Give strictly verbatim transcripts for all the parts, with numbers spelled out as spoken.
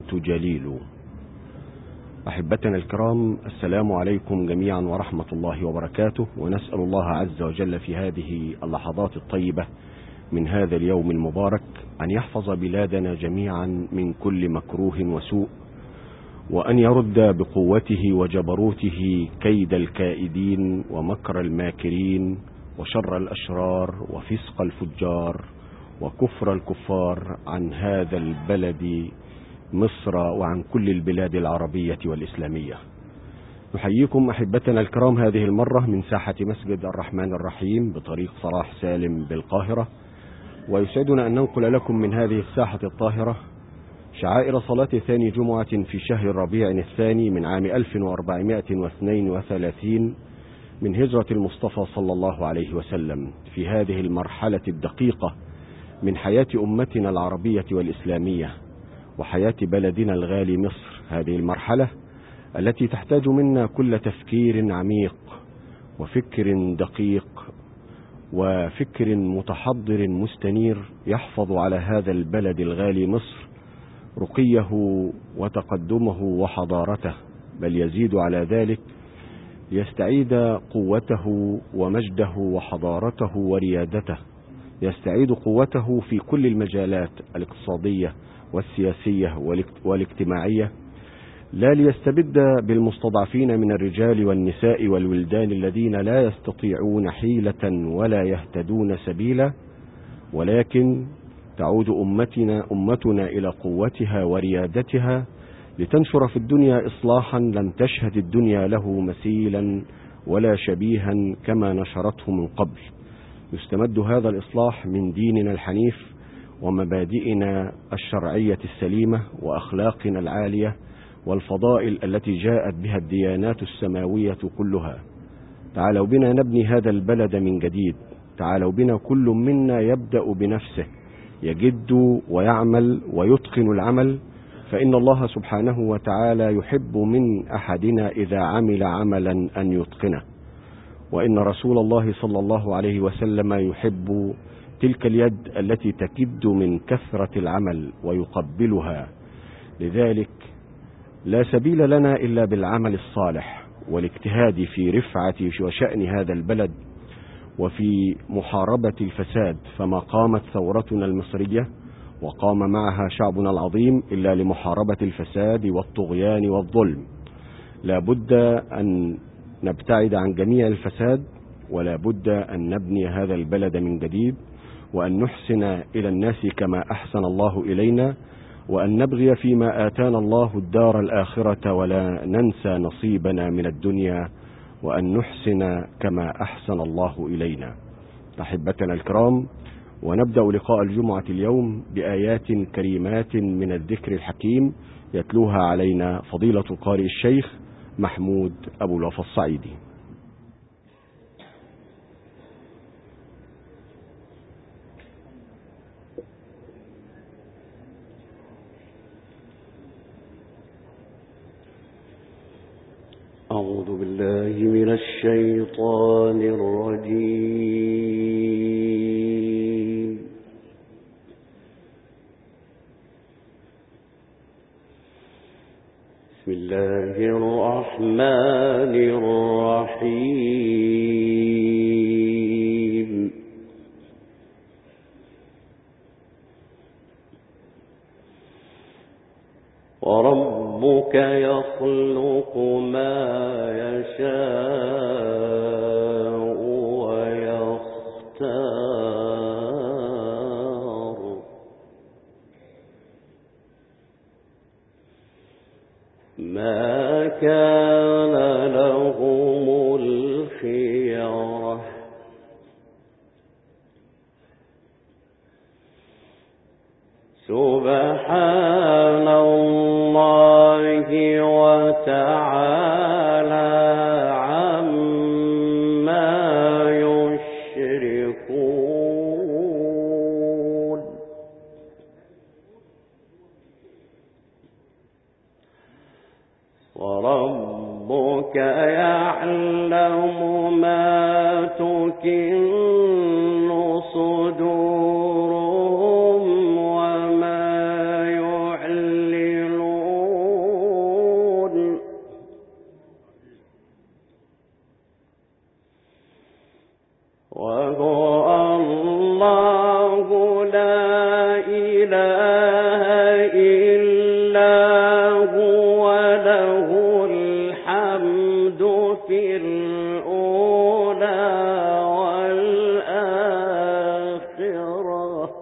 الموت جليل. أحبتنا الكرام، السلام عليكم جميعا ورحمة الله وبركاته، ونسأل الله عز وجل في هذه اللحظات الطيبة من هذا اليوم المبارك أن يحفظ بلادنا جميعا من كل مكروه وسوء، وأن يرد بقوته وجبروته كيد الكائدين ومكر الماكرين وشر الأشرار وفسق الفجار وكفر الكفار عن هذا البلد مصر وعن كل البلاد العربية والإسلامية. نحييكم أحبتنا الكرام هذه المرة من ساحة مسجد الرحمن الرحيم بطريق صلاح سالم بالقاهرة، ويسعدنا أن ننقل لكم من هذه الساحة الطاهرة شعائر صلاة ثاني جمعة في شهر الربيع الثاني من عام ألف وأربعمائة واثنين وثلاثين من هجرة المصطفى صلى الله عليه وسلم، في هذه المرحلة الدقيقة من حياة أمتنا العربية والإسلامية وحياة بلدنا الغالي مصر، هذه المرحلة التي تحتاج منا كل تفكير عميق وفكر دقيق وفكر متحضر مستنير يحفظ على هذا البلد الغالي مصر رقيه وتقدمه وحضارته، بل يزيد على ذلك يستعيد قوته ومجده وحضارته وريادته، يستعيد قوته في كل المجالات الاقتصادية والسياسية والاجتماعية، لا ليستبد بالمستضعفين من الرجال والنساء والولدان الذين لا يستطيعون حيلة ولا يهتدون سبيلا، ولكن تعود أمتنا أمتنا إلى قوتها وريادتها لتنشر في الدنيا إصلاحا لم تشهد الدنيا له مثيلا ولا شبيها كما نشرته من قبل. يستمد هذا الإصلاح من ديننا الحنيف ومبادئنا الشرعية السليمة وأخلاقنا العالية والفضائل التي جاءت بها الديانات السماوية كلها. تعالوا بنا نبني هذا البلد من جديد، تعالوا بنا كل منا يبدأ بنفسه، يجد ويعمل ويتقن العمل، فإن الله سبحانه وتعالى يحب من أحدنا إذا عمل عملا أن يتقنه، وإن رسول الله صلى الله عليه وسلم يحب تلك اليد التي تكد من كثرة العمل ويقبلها. لذلك لا سبيل لنا إلا بالعمل الصالح والاجتهاد في رفعة وشأن هذا البلد وفي محاربة الفساد، فما قامت ثورتنا المصرية وقام معها شعبنا العظيم إلا لمحاربة الفساد والطغيان والظلم. لا بد أن نبتعد عن جميع الفساد، ولا بد أن نبني هذا البلد من جديد، وأن نحسن إلى الناس كما أحسن الله إلينا، وأن نبغي فيما آتانا الله الدار الآخرة ولا ننسى نصيبنا من الدنيا، وأن نحسن كما أحسن الله إلينا. أحبتنا الكرام، ونبدأ لقاء الجمعة اليوم بآيات كريمات من الذكر الحكيم يتلوها علينا فضيلة القارئ الشيخ محمود أبو الوفا الصعيدي. أعوذ بالله من الشيطان الرجيم. بسم الله الرحمن الرحيم. وربك يخلق ما يشاء ويختار، ما كان لهم الخيرة، سبحان الله وتعالى عما يشركون. وربك يعلم ما تكن صدورهم وما يعلنون وهو الله لا إله إلا هو له الحمد في الأولى والآخرة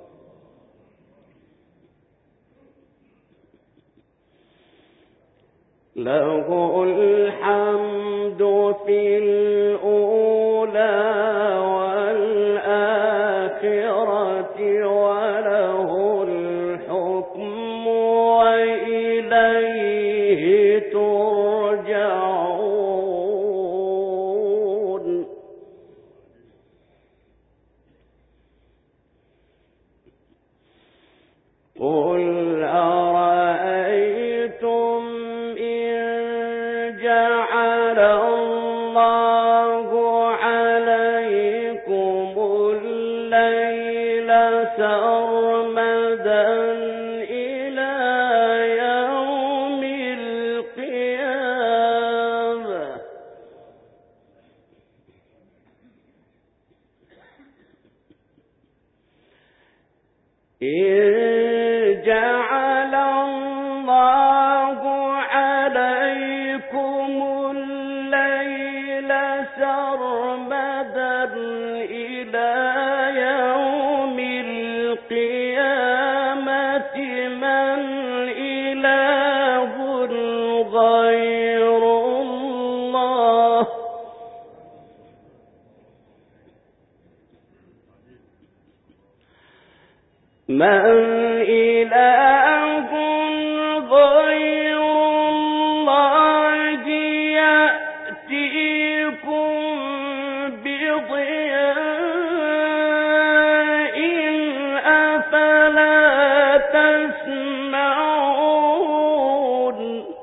له الحمد في الأولى والآخرة وله الحكم وإليه ترجعون. قل أرأيتم إن جعل الله عليكم الليل سرمدا إلى يوم القيامة إن جعل الله عليكم الليل سرمدا إلى يوم القيامة من إله غير الله من إله غير الله يأتيكم بضياء أفلا تسمعون.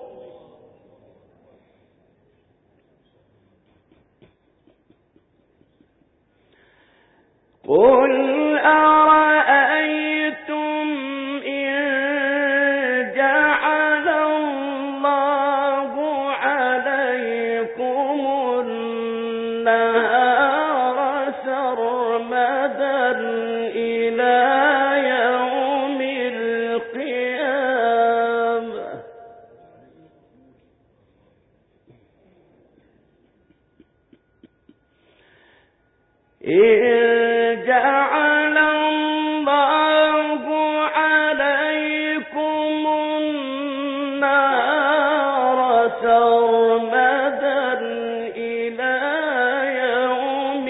قل أرأيتم إن جعل الله عليكم النهار سرمدا إلى يوم القيامة إن جعل الله عليكم النهار سرمدا إلى يوم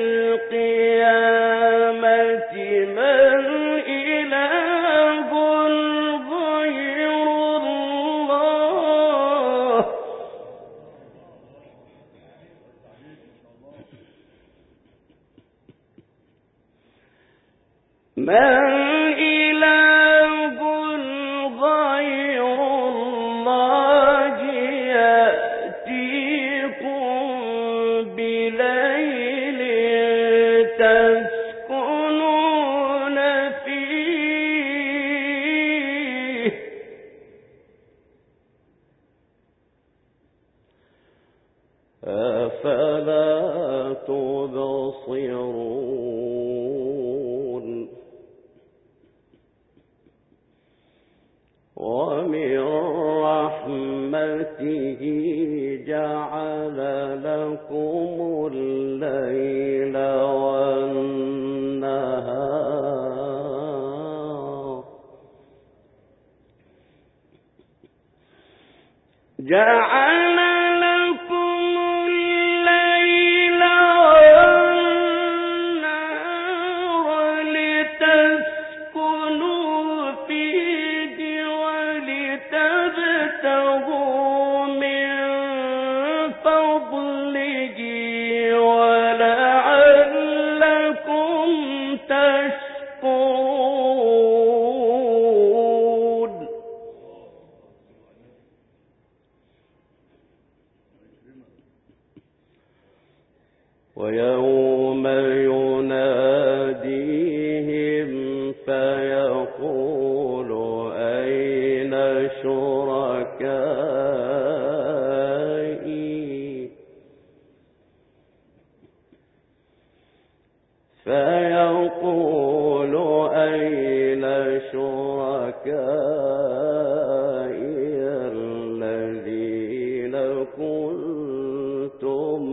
القيامة من إله غير الله من إله غير الله يأتيكم بليل تسكنون فيه أفلا تبصرون. ومن رحمته جعل لكم الليل والنهار جعل لكم الليل والنهار لتسكنوا فيه ولتبتغوا من فضله ولعلكم تشكرون. ويوم يناديهم فيقول أين شركائي فيقول أين شركائي الذين كنتم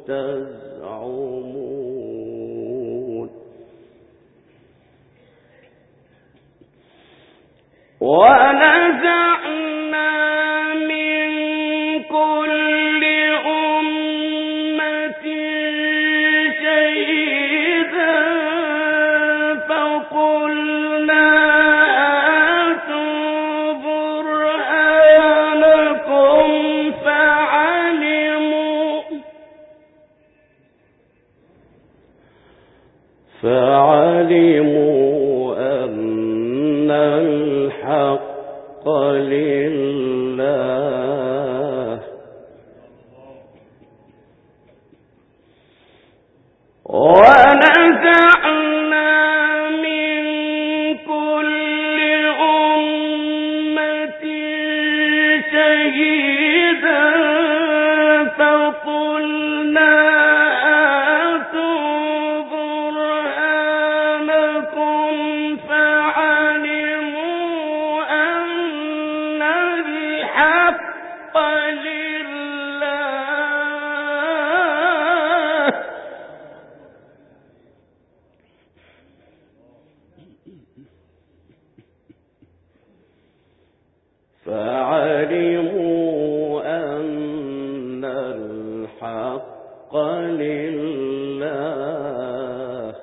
تزعمون ونزعنا من كل أمة شهيدا فقلنا هاتوا برهانكم فعلموا فعلموا أن الحق لله ونزعنا من كل أمة شهيدا فقلنا هاتوا برهانكم فعلموا أن الحق لله فعلموا أن الحق لله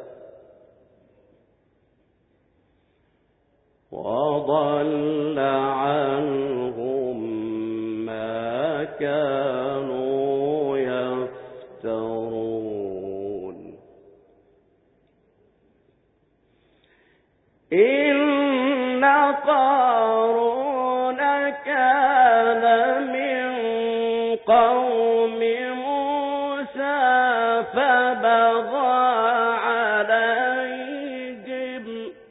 وضل عنهم ما كانوا يفترون إن قارون كان من قوم موسى فبغى عليهم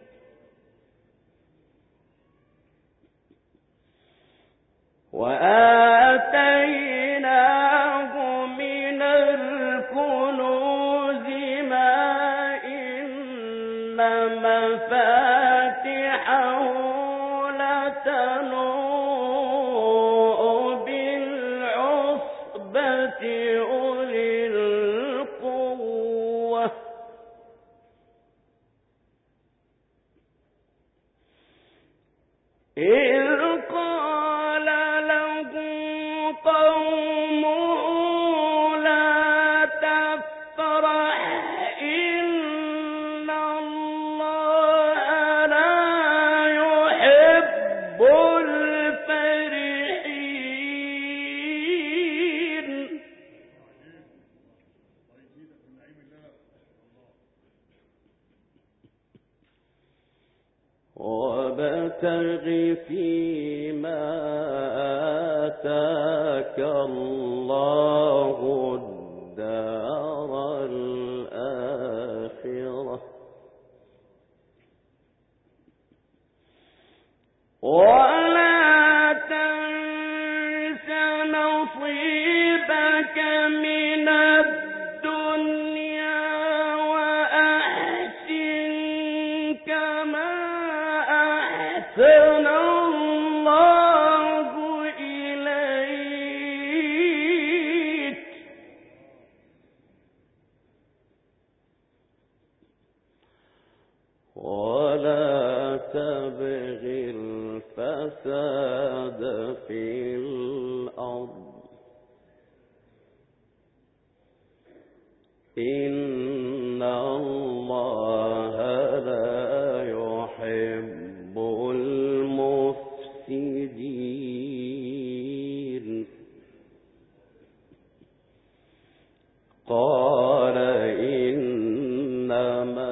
وآتيناه من الكنوز ما إن مفاتحه لتنوء بالعصبة أولي القوة إذ قال له قومه لا تفرح إن الله لا يحب الفرحين وابتغ فيما آتاك الله الدار الآخرة ولا تنس نصيبك من الدنيا وأحسن كما أحسن الله إليك ولا تبغ الفساد في الأرض إن الله لا يحب المفسدين قال إنما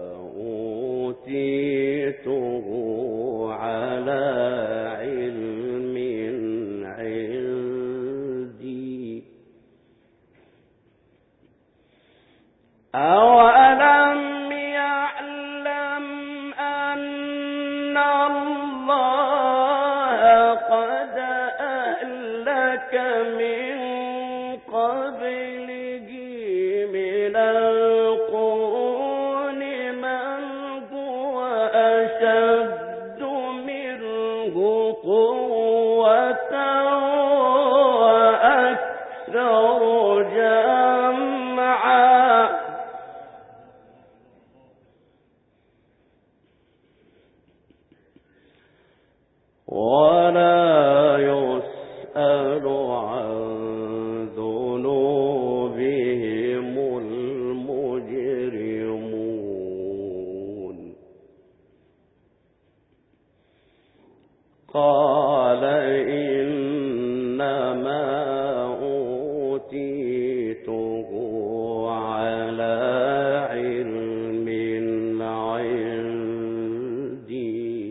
أوتيته على علم عندي أولم يعلم أن الله قد أهلك من قبله من القرون قال إنما أوتيته على علم عندي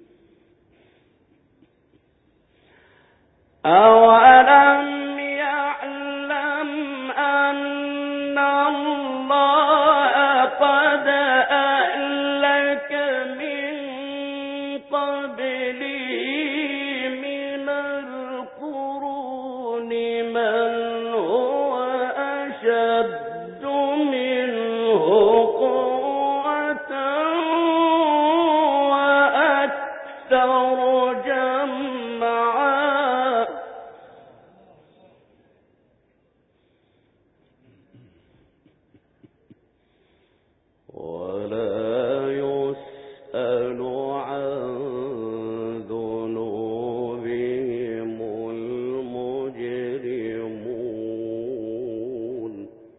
أولم يعلم أن الله قد أهلك من قبله من القرون من هو أشد منه قوة وأكثر جمعا ولا يسأل عن ذنوبهم المجرمون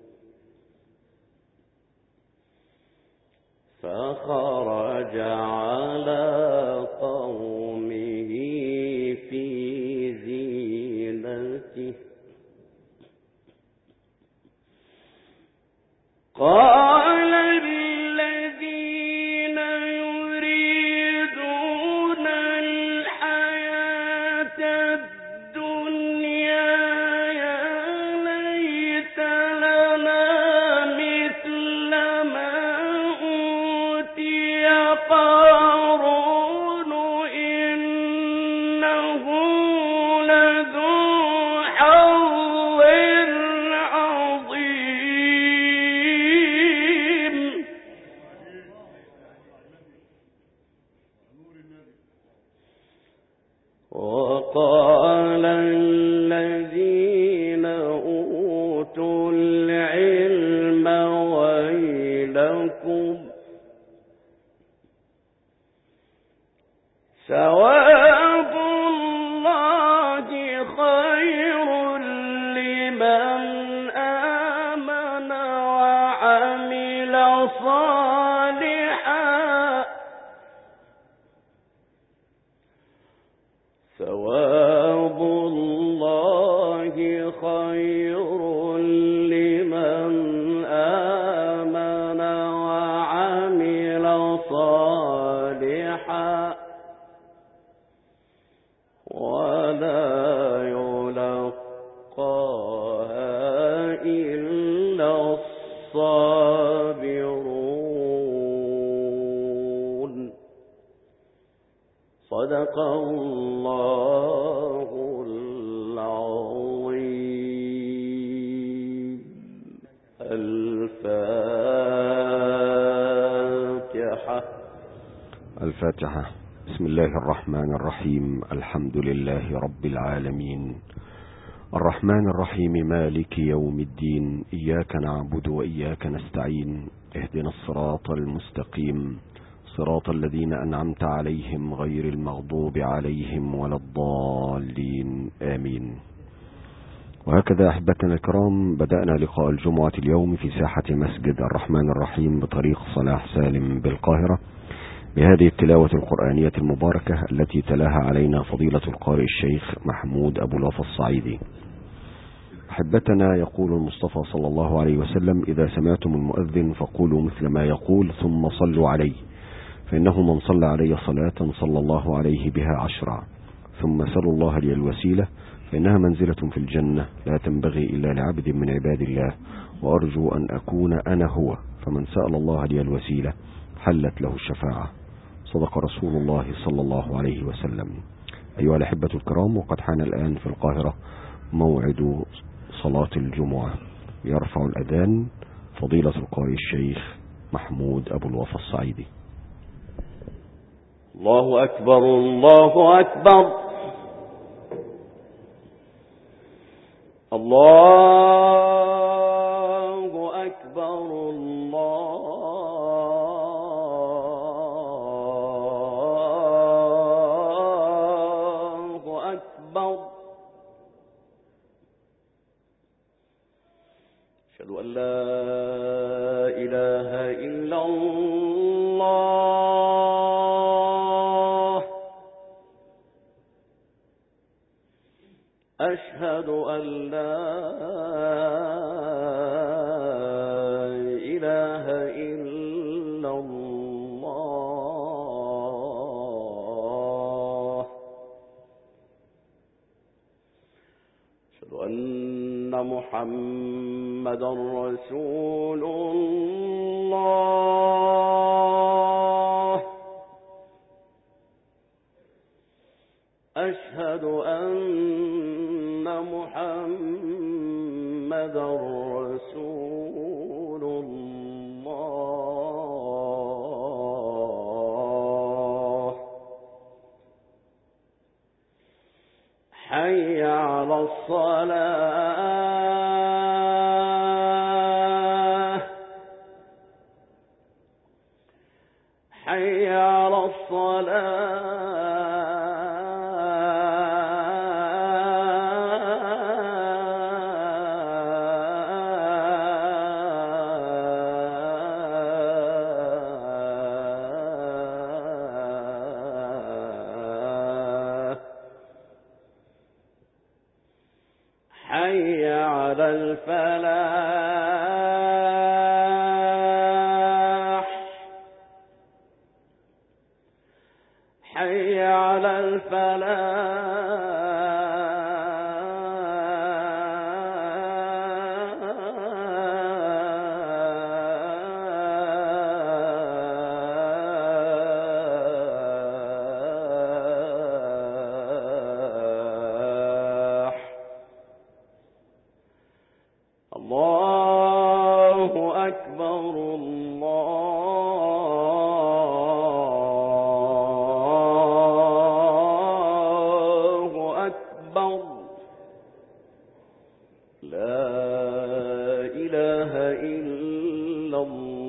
فخرج على قومه في زينته قال الذين يريدون الحياة الدنيا يا ليت لنا مثل ما أوتي قارون إنه لذو حظ عظيم وقال الذين أوتوا العلم ويلكم ثواب الله خير لمن آمن وعمل صالحا ثواب الله خير لمن آمن وعمل صالحا ولا يلقاها إلا الصابرون صدق الله العظيم. الفاتحة. الفاتحة. بسم الله الرحمن الرحيم. الحمد لله رب العالمين الرحمن الرحيم مالك يوم الدين إياك نعبد وإياك نستعين اهدنا الصراط المستقيم صراط الذين أنعمت عليهم غير المغضوب عليهم ولا الضالين آمين. وهكذا أحبتنا الكرام بدأنا لقاء الجمعة اليوم في ساحة مسجد الرحمن الرحيم بطريق صلاح سالم بالقاهرة بهذه التلاوة القرآنية المباركة التي تلاها علينا فضيلة القارئ الشيخ محمود أبو الوفا الصعيدي. أحبتنا، يقول المصطفى صلى الله عليه وسلم: إذا سمعتم المؤذن فقولوا مثل ما يقول ثم صلوا عليه، فإنه من صلى علي صلاة صلى الله عليه بها عشرا، ثم سلوا الله لي الوسيلة فإنها منزلة في الجنة لا تنبغي إلا لعبد من عباد الله، وأرجو أن أكون أنا هو، فمن سأل الله لي الوسيلة حلت له الشفاعة. صدق رسول الله صلى الله عليه وسلم. أيها الأحبة الكرام، وقد حان الآن في القاهرة موعد صلاة الجمعة. يرفع الأذان فضيلة القارئ الشيخ محمود أبو الوفا الصعيدي. الله أكبر الله أكبر الله أكبر الله أكبر. أشهد أن لا إله إلا الله أشهد أن لا إله إلا الله. أشهد أن محمدا رسول الله. أشهد أن محمدا رسول الله. حي على الصلاة. حي على الصلاة. حي على الفلاح. حي على الفلاح. الله أكبر. الله أكبر. لا إله إلا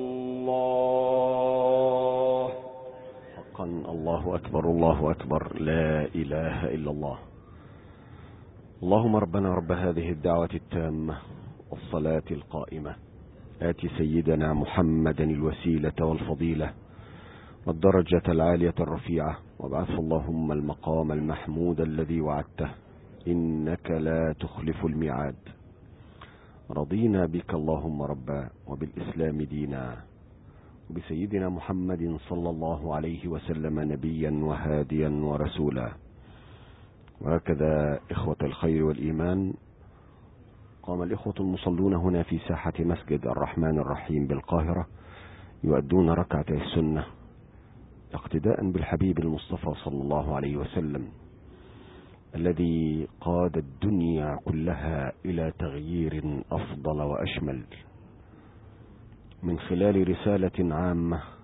الله. حقا الله أكبر الله أكبر لا إله إلا الله. اللهم ربنا رب هذه الدعوة التامة والصلاة القائمة آت سيدنا محمدا الوسيلة والفضيلة والدرجة العالية الرفيعة وابعثه اللهم المقام المحمود الذي وعدته إنك لا تخلف الميعاد. رضينا بك اللهم ربا وبالإسلام دينا وبسيدنا محمد صلى الله عليه وسلم نبيا وهاديا ورسولا. وهكذا إخوة الخير والإيمان قام الإخوة المصلون هنا في ساحة مسجد الرحمن الرحيم بالقاهرة يؤدون ركعتي السنة اقتداء بالحبيب المصطفى صلى الله عليه وسلم الذي قاد الدنيا كلها إلى تغيير أفضل وأشمل من خلال رسالة عامة